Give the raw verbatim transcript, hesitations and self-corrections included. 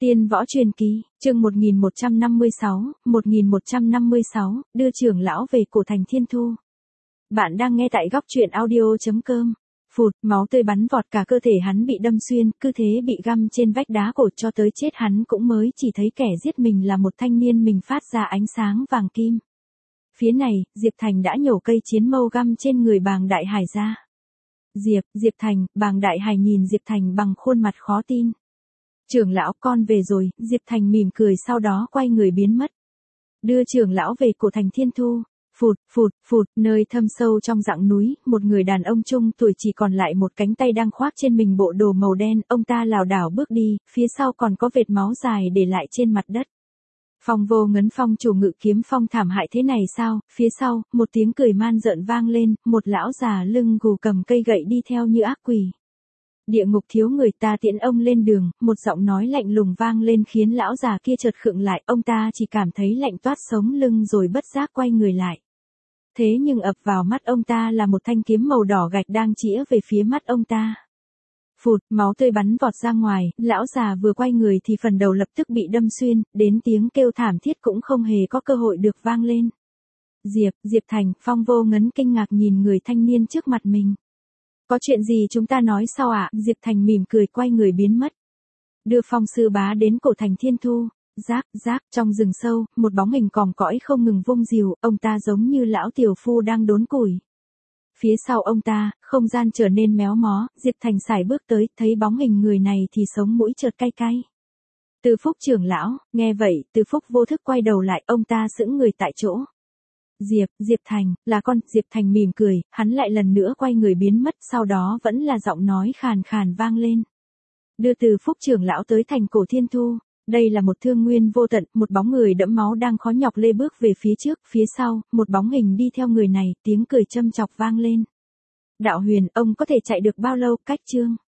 Tiên võ truyền kỳ, chương một nghìn một trăm năm mươi sáu, một nghìn một trăm năm mươi sáu, đưa trưởng lão về cổ thành Thiên Thu. Bạn đang nghe tại góc truyện audio chấm com. Phụt, máu tươi bắn vọt cả cơ thể hắn bị đâm xuyên, cứ thế bị găm trên vách đá cổ cho tới chết hắn cũng mới chỉ thấy kẻ giết mình là một thanh niên mình phát ra ánh sáng vàng kim. Phía này, Diệp Thành đã nhổ cây chiến mâu găm trên người Bàng Đại Hải ra. Diệp, Diệp Thành, Bàng Đại Hải nhìn Diệp Thành bằng khuôn mặt khó tin. Trưởng lão con về rồi, Diệp Thành mỉm cười sau đó quay người biến mất. Đưa trưởng lão về cổ thành Thiên Thu. Phụt, phụt, phụt, nơi thâm sâu trong rặng núi, một người đàn ông trung tuổi chỉ còn lại một cánh tay đang khoác trên mình bộ đồ màu đen, ông ta lảo đảo bước đi, phía sau còn có vệt máu dài để lại trên mặt đất. Phong Vô Ngấn Phong chủ Ngự Kiếm Phong thảm hại thế này sao? Phía sau, một tiếng cười man rợn vang lên, một lão già lưng gù cầm cây gậy đi theo như ác quỷ. Địa ngục thiếu người ta tiễn ông lên đường, một giọng nói lạnh lùng vang lên khiến lão già kia chợt khựng lại, ông ta chỉ cảm thấy lạnh toát sống lưng rồi bất giác quay người lại. Thế nhưng ập vào mắt ông ta là một thanh kiếm màu đỏ gạch đang chĩa về phía mắt ông ta. Phụt, máu tươi bắn vọt ra ngoài, lão già vừa quay người thì phần đầu lập tức bị đâm xuyên, đến tiếng kêu thảm thiết cũng không hề có cơ hội được vang lên. Diệp, Diệp Thành, Phong Vô Ngấn kinh ngạc nhìn người thanh niên trước mặt mình. Có chuyện gì chúng ta nói sau ạ? À? Diệp Thành mỉm cười quay người biến mất. Đưa Phong sư bá đến cổ thành Thiên Thu. Rác, rác, trong rừng sâu, một bóng hình còm cõi không ngừng vung rìu, ông ta giống như lão tiểu phu đang đốn củi. Phía sau ông ta, không gian trở nên méo mó, Diệp Thành sải bước tới, thấy bóng hình người này thì sống mũi chợt cay cay. Từ Phúc trưởng lão, nghe vậy, Từ Phúc vô thức quay đầu lại, ông ta sững người tại chỗ. Diệp, Diệp Thành, là con, Diệp Thành mỉm cười, hắn lại lần nữa quay người biến mất, sau đó vẫn là giọng nói khàn khàn vang lên. Đưa Từ Phúc trưởng lão tới thành cổ Thiên Thu. Đây là một thương nguyên vô tận, một bóng người đẫm máu đang khó nhọc lê bước về phía trước, phía sau, một bóng hình đi theo người này, tiếng cười châm chọc vang lên. Đạo Huyền, ông có thể chạy được bao lâu? Cách chương.